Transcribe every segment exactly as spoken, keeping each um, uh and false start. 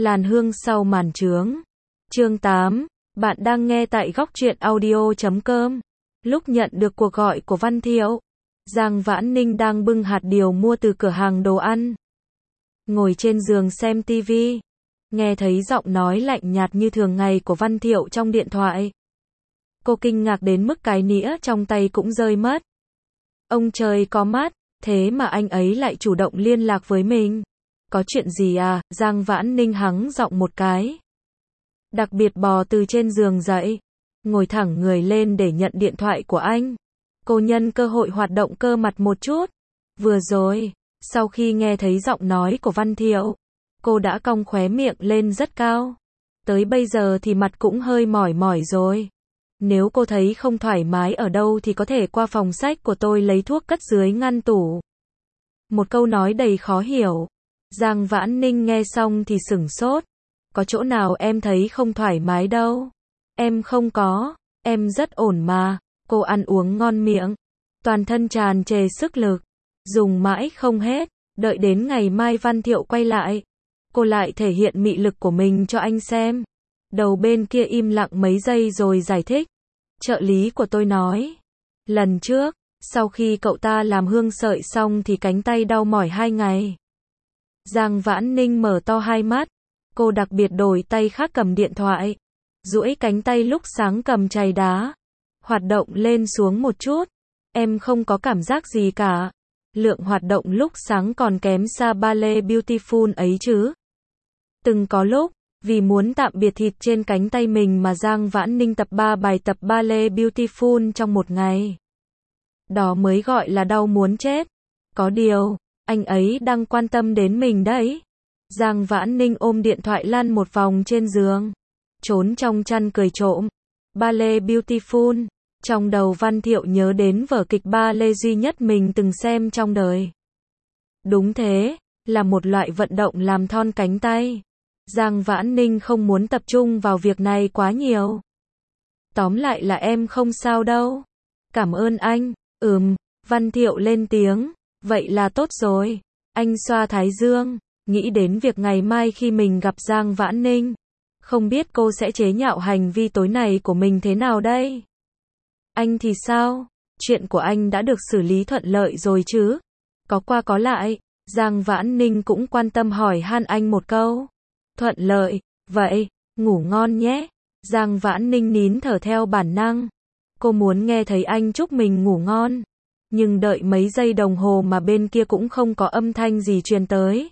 Làn hương sau màn trướng. Chương tám. Bạn đang nghe tại góc truyện audio chấm com. Lúc nhận được cuộc gọi của Văn Thiệu, Giang Vãn Ninh đang bưng hạt điều mua từ cửa hàng đồ ăn. Ngồi trên giường xem tivi, nghe thấy giọng nói lạnh nhạt như thường ngày của Văn Thiệu trong điện thoại. Cô kinh ngạc đến mức cái nĩa trong tay cũng rơi mất. Ông trời có mắt, thế mà anh ấy lại chủ động liên lạc với mình. Có chuyện gì à? Giang Vãn Ninh hắng giọng một cái. Đặc biệt bò từ trên giường dậy, ngồi thẳng người lên để nhận điện thoại của anh. Cô nhân cơ hội hoạt động cơ mặt một chút. Vừa rồi, sau khi nghe thấy giọng nói của Văn Thiệu, cô đã cong khóe miệng lên rất cao. Tới bây giờ thì mặt cũng hơi mỏi mỏi rồi. Nếu cô thấy không thoải mái ở đâu thì có thể qua phòng sách của tôi lấy thuốc cất dưới ngăn tủ. Một câu nói đầy khó hiểu. Giang Vãn Ninh nghe xong thì sửng sốt. Có chỗ nào em thấy không thoải mái đâu. Em không có, em rất ổn mà. Cô ăn uống ngon miệng, toàn thân tràn trề sức lực, dùng mãi không hết. Đợi đến ngày mai Văn Thiệu quay lại, cô lại thể hiện mị lực của mình cho anh xem. Đầu bên kia im lặng mấy giây rồi giải thích. Trợ lý của tôi nói, lần trước, sau khi cậu ta làm hương sợi xong thì cánh tay đau mỏi hai ngày. Giang Vãn Ninh mở to hai mắt. Cô đặc biệt đổi tay khác cầm điện thoại, duỗi cánh tay lúc sáng cầm chày đá, hoạt động lên xuống một chút. Em không có cảm giác gì cả. Lượng hoạt động lúc sáng còn kém xa ballet Beautiful ấy chứ. Từng có lúc, vì muốn tạm biệt thịt trên cánh tay mình mà Giang Vãn Ninh tập ba bài tập ballet Beautiful trong một ngày. Đó mới gọi là đau muốn chết. Có điều, anh ấy đang quan tâm đến mình đấy. Giang Vãn Ninh ôm điện thoại lăn một vòng trên giường, trốn trong chăn cười trộm. Ballet Beautiful. Trong đầu Văn Thiệu nhớ đến vở kịch ballet duy nhất mình từng xem trong đời. Đúng thế, là một loại vận động làm thon cánh tay. Giang Vãn Ninh không muốn tập trung vào việc này quá nhiều. Tóm lại là em không sao đâu. Cảm ơn anh. Ừm, Văn Thiệu lên tiếng. Vậy là tốt rồi. Anh xoa thái dương, nghĩ đến việc ngày mai khi mình gặp Giang Vãn Ninh. Không biết cô sẽ chế nhạo hành vi tối nay của mình thế nào đây? Anh thì sao? Chuyện của anh đã được xử lý thuận lợi rồi chứ? Có qua có lại. Giang Vãn Ninh cũng quan tâm hỏi han anh một câu. Thuận lợi, vậy, ngủ ngon nhé. Giang Vãn Ninh nín thở theo bản năng. Cô muốn nghe thấy anh chúc mình ngủ ngon. Nhưng đợi mấy giây đồng hồ mà bên kia cũng không có âm thanh gì truyền tới.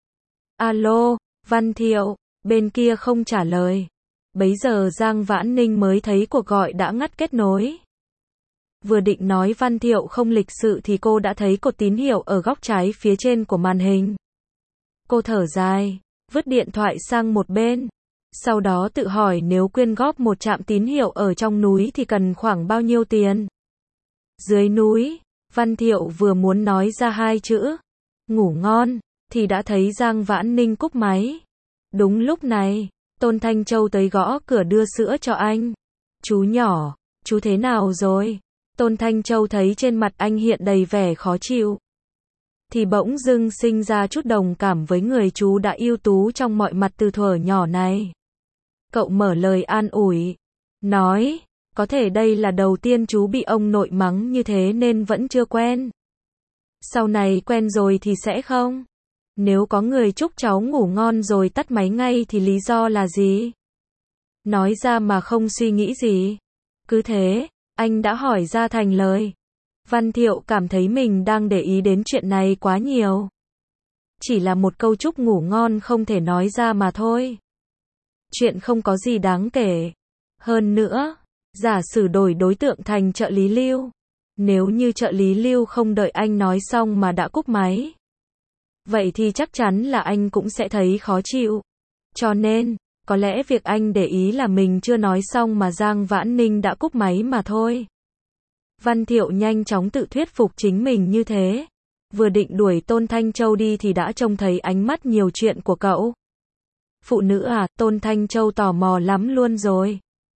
Alo, Văn Thiệu, bên kia không trả lời. Bấy giờ Giang Vãn Ninh mới thấy cuộc gọi đã ngắt kết nối. Vừa định nói Văn Thiệu không lịch sự thì cô đã thấy cột tín hiệu ở góc trái phía trên của màn hình. Cô thở dài, vứt điện thoại sang một bên. Sau đó tự hỏi nếu quyên góp một trạm tín hiệu ở trong núi thì cần khoảng bao nhiêu tiền. Dưới núi, Văn Thiệu vừa muốn nói ra hai chữ ngủ ngon thì đã thấy Giang Vãn Ninh cúp máy. Đúng lúc này, Tôn Thanh Châu tới gõ cửa đưa sữa cho anh. Chú nhỏ, chú thế nào rồi? Tôn Thanh Châu thấy trên mặt anh hiện đầy vẻ khó chịu, thì bỗng dưng sinh ra chút đồng cảm với người chú đã ưu tú trong mọi mặt từ thuở nhỏ này. Cậu mở lời an ủi, nói, có thể đây là đầu tiên chú bị ông nội mắng như thế nên vẫn chưa quen. Sau này quen rồi thì sẽ không. Nếu có người chúc cháu ngủ ngon rồi tắt máy ngay thì lý do là gì? Nói ra mà không suy nghĩ gì. Cứ thế, anh đã hỏi ra thành lời. Văn Thiệu cảm thấy mình đang để ý đến chuyện này quá nhiều. Chỉ là một câu chúc ngủ ngon không thể nói ra mà thôi. Chuyện không có gì đáng kể. Hơn nữa, giả sử đổi đối tượng thành trợ lý Lưu. Nếu như trợ lý Lưu không đợi anh nói xong mà đã cúp máy, vậy thì chắc chắn là anh cũng sẽ thấy khó chịu. Cho nên, có lẽ việc anh để ý là mình chưa nói xong mà Giang Vãn Ninh đã cúp máy mà thôi. Văn Thiệu nhanh chóng tự thuyết phục chính mình như thế. Vừa định đuổi Tôn Thanh Châu đi thì đã trông thấy ánh mắt nhiều chuyện của cậu. Phụ nữ à? Tôn Thanh Châu tò mò lắm luôn rồi.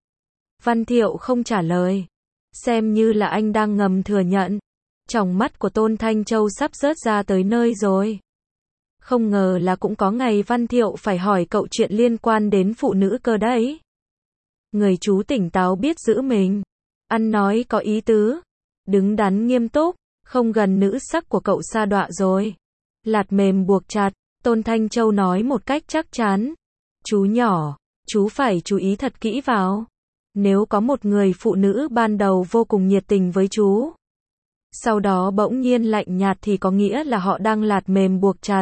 Văn Thiệu không trả lời. Xem như là anh đang ngầm thừa nhận. Tròng mắt của Tôn Thanh Châu sắp rớt ra tới nơi rồi. Không ngờ là cũng có ngày Văn Thiệu phải hỏi cậu chuyện liên quan đến phụ nữ cơ đấy. Người chú tỉnh táo biết giữ mình. Ăn nói có ý tứ. Đứng đắn nghiêm túc. Không gần nữ sắc của cậu sa đọa rồi. Lạt mềm buộc chặt. Tôn Thanh Châu nói một cách chắc chắn. Chú nhỏ, chú phải chú ý thật kỹ vào. Nếu có một người phụ nữ ban đầu vô cùng nhiệt tình với chú, sau đó bỗng nhiên lạnh nhạt thì có nghĩa là họ đang lạt mềm buộc chặt.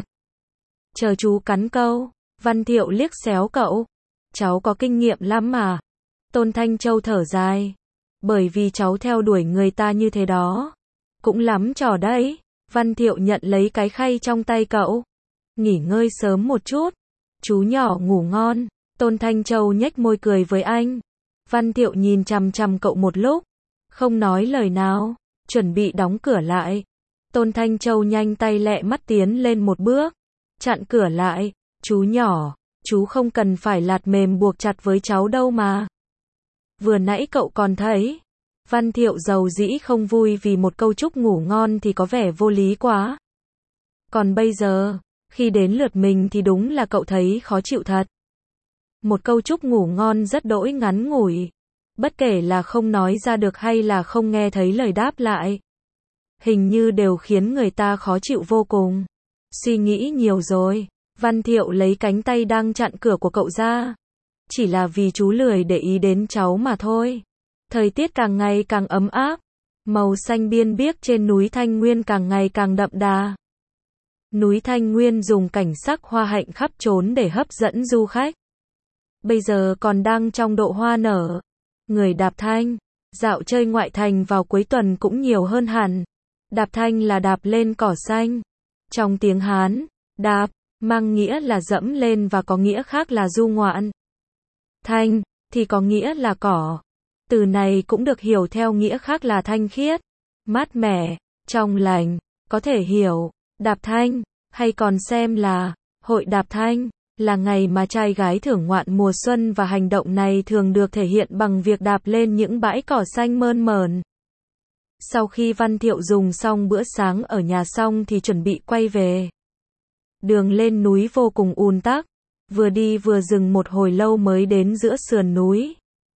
Chờ chú cắn câu. Văn Thiệu liếc xéo cậu. Cháu có kinh nghiệm lắm mà. Tôn Thanh Châu thở dài. Bởi vì cháu theo đuổi người ta như thế đó. Cũng lắm trò đấy. Văn Thiệu nhận lấy cái khay trong tay cậu. Nghỉ ngơi sớm một chút. Chú nhỏ ngủ ngon. Tôn Thanh Châu nhếch môi cười với anh. Văn Thiệu nhìn chằm chằm cậu một lúc. Không nói lời nào. Chuẩn bị đóng cửa lại. Tôn Thanh Châu nhanh tay lẹ mắt tiến lên một bước. Chặn cửa lại. Chú nhỏ, chú không cần phải lạt mềm buộc chặt với cháu đâu mà. Vừa nãy cậu còn thấy. Văn Thiệu giàu dĩ không vui vì một câu chúc ngủ ngon thì có vẻ vô lý quá. Còn bây giờ, khi đến lượt mình thì đúng là cậu thấy khó chịu thật. Một câu chúc ngủ ngon rất đỗi ngắn ngủi. Bất kể là không nói ra được hay là không nghe thấy lời đáp lại. Hình như đều khiến người ta khó chịu vô cùng. Suy nghĩ nhiều rồi. Văn Thiệu lấy cánh tay đang chặn cửa của cậu ra. Chỉ là vì chú lười để ý đến cháu mà thôi. Thời tiết càng ngày càng ấm áp. Màu xanh biên biếc trên núi Thanh Nguyên càng ngày càng đậm đà. Núi Thanh Nguyên dùng cảnh sắc hoa hạnh khắp trốn để hấp dẫn du khách. Bây giờ còn đang trong độ hoa nở. Người đạp thanh, dạo chơi ngoại thành vào cuối tuần cũng nhiều hơn hẳn. Đạp thanh là đạp lên cỏ xanh. Trong tiếng Hán, đạp mang nghĩa là dẫm lên và có nghĩa khác là du ngoạn. Thanh thì có nghĩa là cỏ. Từ này cũng được hiểu theo nghĩa khác là thanh khiết, mát mẻ, trong lành. Có thể hiểu, đạp thanh, hay còn xem là hội đạp thanh, là ngày mà trai gái thưởng ngoạn mùa xuân, và hành động này thường được thể hiện bằng việc đạp lên những bãi cỏ xanh mơn mởn. Sau khi Văn Thiệu dùng xong bữa sáng ở nhà xong thì chuẩn bị quay về. Đường lên núi vô cùng ùn tắc, vừa đi vừa dừng một hồi lâu mới đến giữa sườn núi.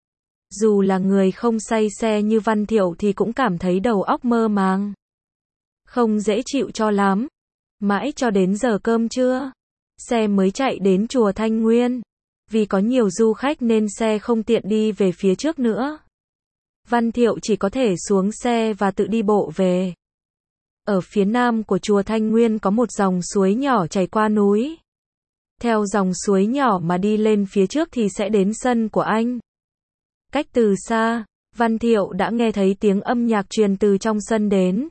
Dù là người không say xe như Văn Thiệu thì cũng cảm thấy đầu óc mơ màng. Không dễ chịu cho lắm. Mãi cho đến giờ cơm trưa, xe mới chạy đến chùa Thanh Nguyên. Vì có nhiều du khách nên xe không tiện đi về phía trước nữa. Văn Thiệu chỉ có thể xuống xe và tự đi bộ về. Ở phía nam của chùa Thanh Nguyên có một dòng suối nhỏ chảy qua núi. Theo dòng suối nhỏ mà đi lên phía trước thì sẽ đến sân của anh. Cách từ xa, Văn Thiệu đã nghe thấy tiếng âm nhạc truyền từ trong sân đến.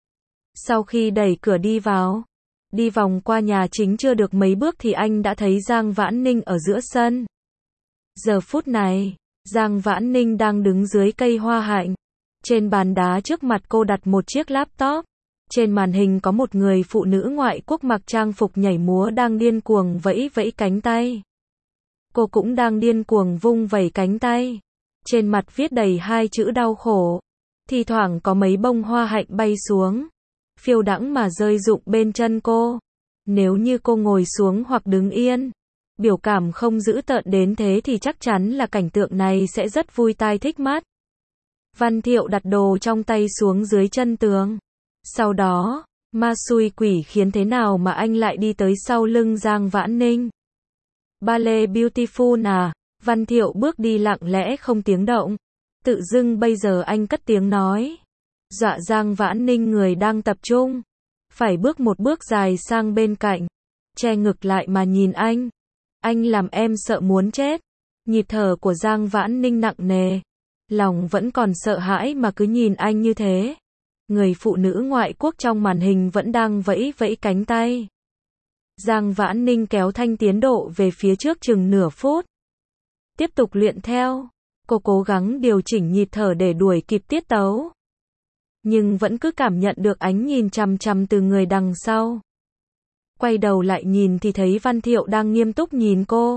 Sau khi đẩy cửa đi vào, đi vòng qua nhà chính chưa được mấy bước thì anh đã thấy Giang Vãn Ninh ở giữa sân. Giờ phút này, Giang Vãn Ninh đang đứng dưới cây hoa hạnh. Trên bàn đá trước mặt cô đặt một chiếc laptop. Trên màn hình có một người phụ nữ ngoại quốc mặc trang phục nhảy múa đang điên cuồng vẫy vẫy cánh tay. Cô cũng đang điên cuồng vung vẩy cánh tay. Trên mặt viết đầy hai chữ đau khổ. Thì thoảng có mấy bông hoa hạnh bay xuống, phiêu đãng mà rơi rụng bên chân cô. Nếu như cô ngồi xuống hoặc đứng yên, biểu cảm không dữ tợn đến thế thì chắc chắn là cảnh tượng này sẽ rất vui tai thích mắt. Văn Thiệu đặt đồ trong tay xuống dưới chân tường. Sau đó, ma xui quỷ khiến thế nào mà anh lại đi tới sau lưng Giang Vãn Ninh. Ballet Beautiful à? Văn Thiệu bước đi lặng lẽ không tiếng động. Tự dưng bây giờ anh cất tiếng nói. Dọa Giang Vãn Ninh người đang tập trung. Phải bước một bước dài sang bên cạnh. Che ngực lại mà nhìn anh. Anh làm em sợ muốn chết. Nhịp thở của Giang Vãn Ninh nặng nề. Lòng vẫn còn sợ hãi mà cứ nhìn anh như thế. Người phụ nữ ngoại quốc trong màn hình vẫn đang vẫy vẫy cánh tay. Giang Vãn Ninh kéo thanh tiến độ về phía trước chừng nửa phút. Tiếp tục luyện theo. Cô cố gắng điều chỉnh nhịp thở để đuổi kịp tiết tấu. Nhưng vẫn cứ cảm nhận được ánh nhìn chằm chằm từ người đằng sau. Quay đầu lại nhìn thì thấy Văn Thiệu đang nghiêm túc nhìn cô.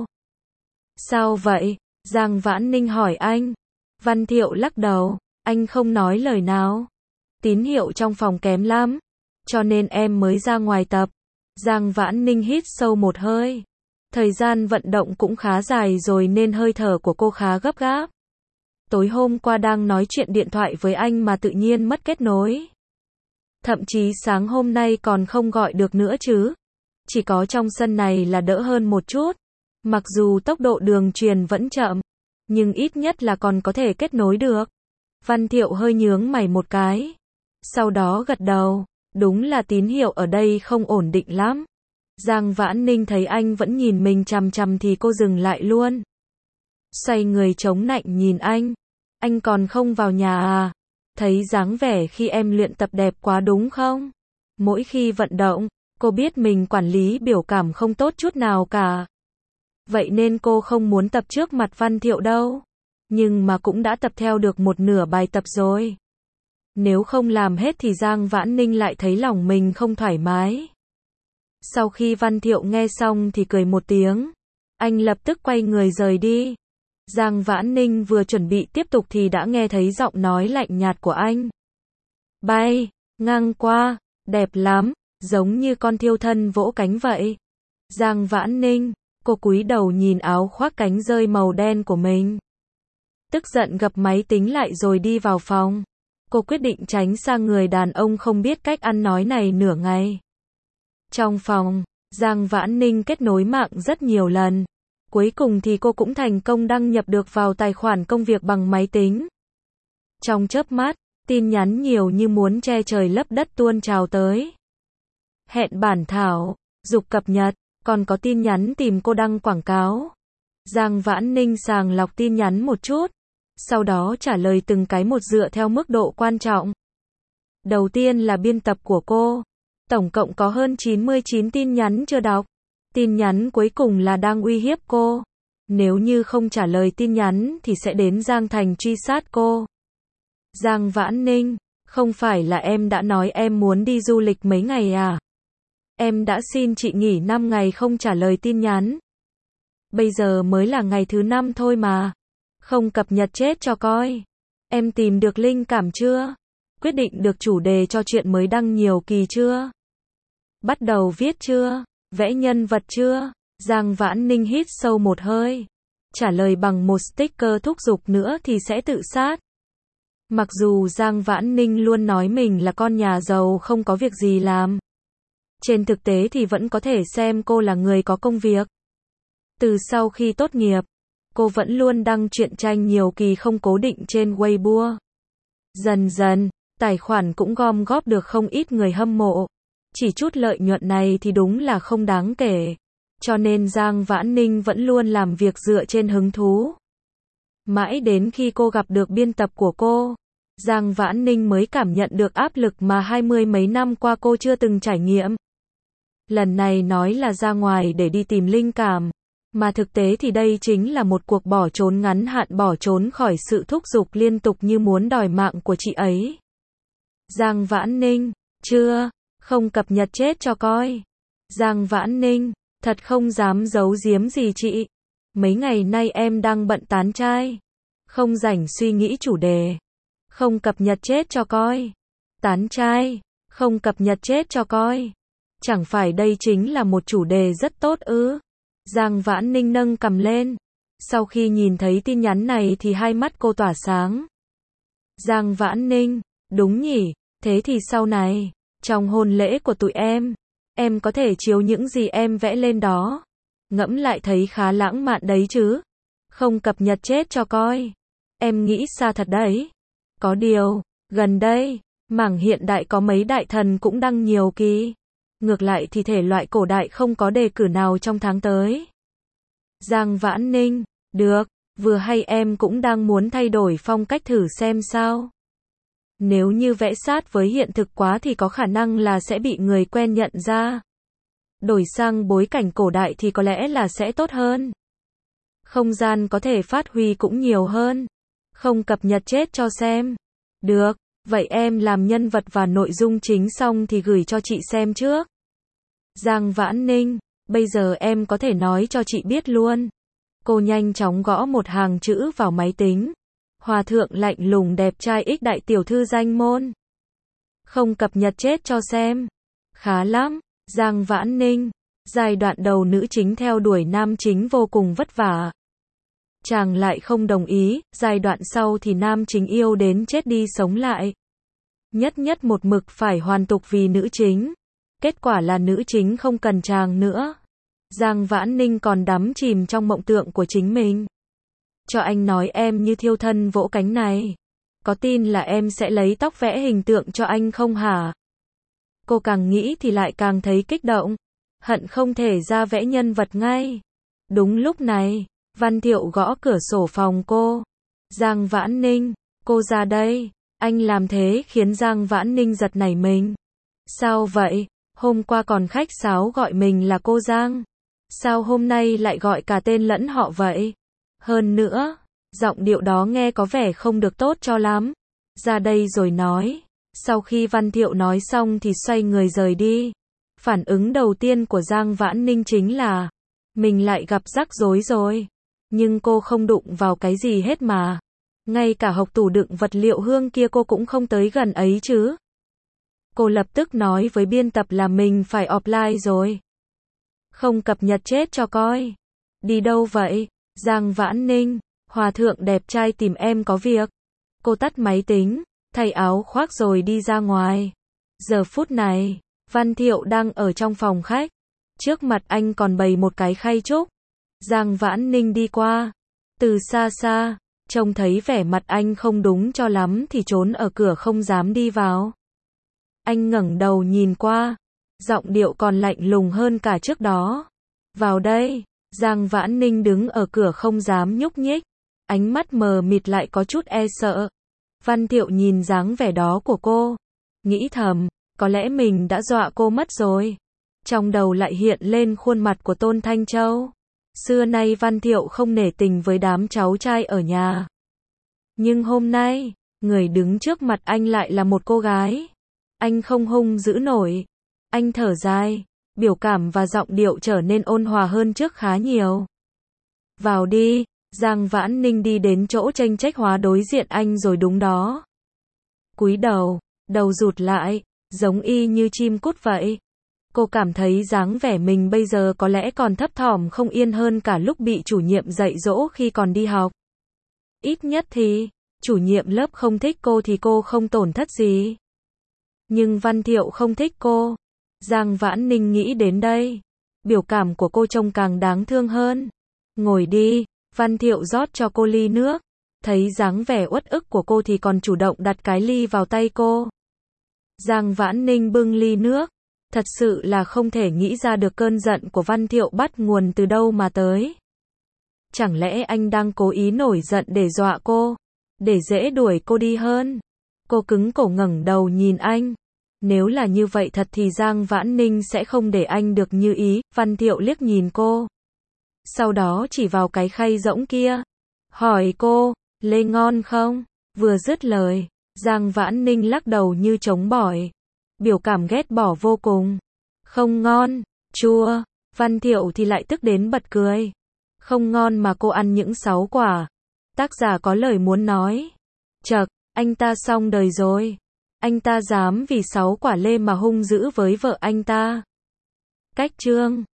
Sao vậy? Giang Vãn Ninh hỏi anh. Văn Thiệu lắc đầu. Anh không nói lời nào. Tín hiệu trong phòng kém lắm. Cho nên em mới ra ngoài tập. Giang Vãn Ninh hít sâu một hơi. Thời gian vận động cũng khá dài rồi nên hơi thở của cô khá gấp gáp. Tối hôm qua đang nói chuyện điện thoại với anh mà tự nhiên mất kết nối. Thậm chí sáng hôm nay còn không gọi được nữa chứ. Chỉ có trong sân này là đỡ hơn một chút. Mặc dù tốc độ đường truyền vẫn chậm, nhưng ít nhất là còn có thể kết nối được. Văn Thiệu hơi nhướng mày một cái. Sau đó gật đầu. Đúng là tín hiệu ở đây không ổn định lắm. Giang Vãn Ninh thấy anh vẫn nhìn mình chằm chằm thì cô dừng lại luôn. Xoay người chống nạnh nhìn anh. Anh còn không vào nhà à? Thấy dáng vẻ khi em luyện tập đẹp quá đúng không? Mỗi khi vận động, cô biết mình quản lý biểu cảm không tốt chút nào cả. Vậy nên cô không muốn tập trước mặt Văn Thiệu đâu. Nhưng mà cũng đã tập theo được một nửa bài tập rồi. Nếu không làm hết thì Giang Vãn Ninh lại thấy lòng mình không thoải mái. Sau khi Văn Thiệu nghe xong thì cười một tiếng. Anh lập tức quay người rời đi. Giang Vãn Ninh vừa chuẩn bị tiếp tục thì đã nghe thấy giọng nói lạnh nhạt của anh. Bay, ngang qua, đẹp lắm, giống như con thiêu thân vỗ cánh vậy. Giang Vãn Ninh, cô cúi đầu nhìn áo khoác cánh rơi màu đen của mình. Tức giận gập máy tính lại rồi đi vào phòng. Cô quyết định tránh xa người đàn ông không biết cách ăn nói này nửa ngày. Trong phòng, Giang Vãn Ninh kết nối mạng rất nhiều lần. Cuối cùng thì cô cũng thành công đăng nhập được vào tài khoản công việc bằng máy tính. Trong chớp mắt, tin nhắn nhiều như muốn che trời lấp đất tuôn trào tới. Hẹn bản thảo, dục cập nhật, còn có tin nhắn tìm cô đăng quảng cáo. Giang Vãn Ninh sàng lọc tin nhắn một chút, sau đó trả lời từng cái một dựa theo mức độ quan trọng. Đầu tiên là biên tập của cô. Tổng cộng có hơn chín mươi chín tin nhắn chưa đọc. Tin nhắn cuối cùng là đang uy hiếp cô. Nếu như không trả lời tin nhắn thì sẽ đến Giang Thành truy sát cô. Giang Vãn Ninh, không phải là em đã nói em muốn đi du lịch mấy ngày à? Em đã xin chị nghỉ năm ngày không trả lời tin nhắn. Bây giờ mới là ngày thứ năm thôi mà. Không cập nhật chết cho coi. Em tìm được linh cảm chưa? Quyết định được chủ đề cho chuyện mới đăng nhiều kỳ chưa? Bắt đầu viết chưa? Vẽ nhân vật chưa? Giang Vãn Ninh hít sâu một hơi. Trả lời bằng một sticker thúc giục nữa thì sẽ tự sát. Mặc dù Giang Vãn Ninh luôn nói mình là con nhà giàu không có việc gì làm. Trên thực tế thì vẫn có thể xem cô là người có công việc. Từ sau khi tốt nghiệp, cô vẫn luôn đăng truyện tranh nhiều kỳ không cố định trên Weibo. Dần dần, tài khoản cũng gom góp được không ít người hâm mộ. Chỉ chút lợi nhuận này thì đúng là không đáng kể. Cho nên Giang Vãn Ninh vẫn luôn làm việc dựa trên hứng thú. Mãi đến khi cô gặp được biên tập của cô, Giang Vãn Ninh mới cảm nhận được áp lực mà hai mươi mấy năm qua cô chưa từng trải nghiệm. Lần này nói là ra ngoài để đi tìm linh cảm, mà thực tế thì đây chính là một cuộc bỏ trốn ngắn hạn, bỏ trốn khỏi sự thúc giục liên tục như muốn đòi mạng của chị ấy. Giang Vãn Ninh, chưa, không cập nhật chết cho coi. Giang Vãn Ninh, thật không dám giấu giếm gì chị. Mấy ngày nay em đang bận tán trai, không rảnh suy nghĩ chủ đề. Không cập nhật chết cho coi. Tán trai, không cập nhật chết cho coi. Chẳng phải đây chính là một chủ đề rất tốt ư? Giang Vãn Ninh nâng cằm lên. Sau khi nhìn thấy tin nhắn này thì hai mắt cô tỏa sáng. Giang Vãn Ninh, đúng nhỉ, thế thì sau này, trong hôn lễ của tụi em, em có thể chiếu những gì em vẽ lên đó. Ngẫm lại thấy khá lãng mạn đấy chứ. Không cập nhật chết cho coi. Em nghĩ xa thật đấy. Có điều, gần đây, mảng hiện đại có mấy đại thần cũng đăng nhiều kỳ. Ngược lại thì thể loại cổ đại không có đề cử nào trong tháng tới. Giang Vãn Ninh, được, vừa hay em cũng đang muốn thay đổi phong cách thử xem sao. Nếu như vẽ sát với hiện thực quá thì có khả năng là sẽ bị người quen nhận ra. Đổi sang bối cảnh cổ đại thì có lẽ là sẽ tốt hơn. Không gian có thể phát huy cũng nhiều hơn. Không cập nhật chết cho xem. Được, vậy em làm nhân vật và nội dung chính xong thì gửi cho chị xem trước. Giang Vãn Ninh, bây giờ em có thể nói cho chị biết luôn. Cô nhanh chóng gõ một hàng chữ vào máy tính. Hòa thượng lạnh lùng đẹp trai ích đại tiểu thư danh môn. Không cập nhật chết cho xem. Khá lắm, Giang Vãn Ninh. Giai đoạn đầu nữ chính theo đuổi nam chính vô cùng vất vả. Chàng lại không đồng ý, giai đoạn sau thì nam chính yêu đến chết đi sống lại. Nhất nhất một mực phải hoàn tục vì nữ chính. Kết quả là nữ chính không cần chàng nữa. Giang Vãn Ninh còn đắm chìm trong mộng tượng của chính mình. Cho anh nói em như thiêu thân vỗ cánh này. Có tin là em sẽ lấy tóc vẽ hình tượng cho anh không hả? Cô càng nghĩ thì lại càng thấy kích động. Hận không thể ra vẽ nhân vật ngay. Đúng lúc này, Văn Thiệu gõ cửa sổ phòng cô. Giang Vãn Ninh, cô ra đây. Anh làm thế khiến Giang Vãn Ninh giật nảy mình. Sao vậy? Hôm qua còn khách sáo gọi mình là cô Giang. Sao hôm nay lại gọi cả tên lẫn họ vậy? Hơn nữa, giọng điệu đó nghe có vẻ không được tốt cho lắm. Ra đây rồi nói. Sau khi Văn Thiệu nói xong thì xoay người rời đi. Phản ứng đầu tiên của Giang Vãn Ninh chính là mình lại gặp rắc rối rồi. Nhưng cô không đụng vào cái gì hết mà. Ngay cả hộc tủ đựng vật liệu hương kia cô cũng không tới gần ấy chứ. Cô lập tức nói với biên tập là mình phải offline rồi. Không cập nhật chết cho coi. Đi đâu vậy? Giang Vãn Ninh, hòa thượng đẹp trai tìm em có việc. Cô tắt máy tính, thay áo khoác rồi đi ra ngoài. Giờ phút này, Văn Thiệu đang ở trong phòng khách. Trước mặt anh còn bày một cái khay trúc. Giang Vãn Ninh đi qua. Từ xa xa, trông thấy vẻ mặt anh không đúng cho lắm thì trốn ở cửa không dám đi vào. Anh ngẩng đầu nhìn qua. Giọng điệu còn lạnh lùng hơn cả trước đó. Vào đây. Giang Vãn Ninh đứng ở cửa không dám nhúc nhích. Ánh mắt mờ mịt lại có chút e sợ. Văn Thiệu nhìn dáng vẻ đó của cô. Nghĩ thầm, có lẽ mình đã dọa cô mất rồi. Trong đầu lại hiện lên khuôn mặt của Tôn Thanh Châu. Xưa nay Văn Thiệu không nể tình với đám cháu trai ở nhà. Nhưng hôm nay, người đứng trước mặt anh lại là một cô gái. Anh không hung dữ nổi. Anh thở dài. Biểu cảm và giọng điệu trở nên ôn hòa hơn trước khá nhiều. Vào đi. Giang Vãn Ninh đi đến chỗ tranh trách hóa đối diện anh rồi đúng đó. Cúi đầu, đầu rụt lại, giống y như chim cút vậy. Cô cảm thấy dáng vẻ mình bây giờ có lẽ còn thấp thỏm không yên hơn cả lúc bị chủ nhiệm dạy dỗ khi còn đi học. Ít nhất thì, chủ nhiệm lớp không thích cô thì cô không tổn thất gì. Nhưng Văn Thiệu không thích cô. Giang Vãn Ninh nghĩ đến đây. Biểu cảm của cô trông càng đáng thương hơn. Ngồi đi. Văn Thiệu rót cho cô ly nước. Thấy dáng vẻ uất ức của cô thì còn chủ động đặt cái ly vào tay cô. Giang Vãn Ninh bưng ly nước. Thật sự là không thể nghĩ ra được cơn giận của Văn Thiệu bắt nguồn từ đâu mà tới. Chẳng lẽ anh đang cố ý nổi giận để dọa cô? Để dễ đuổi cô đi hơn? Cô cứng cổ ngẩng đầu nhìn anh. Nếu là như vậy thật thì Giang Vãn Ninh sẽ không để anh được như ý. Văn Thiệu liếc nhìn cô. Sau đó chỉ vào cái khay rỗng kia. Hỏi cô, lê ngon không? Vừa dứt lời, Giang Vãn Ninh lắc đầu như chống bỏi. Biểu cảm ghét bỏ vô cùng. Không ngon, chua. Văn Thiệu thì lại tức đến bật cười. Không ngon mà cô ăn những sáu quả. Tác giả có lời muốn nói. Chậc, anh ta xong đời rồi. Anh ta dám vì sáu quả lê mà hung dữ với vợ anh ta. Cách chương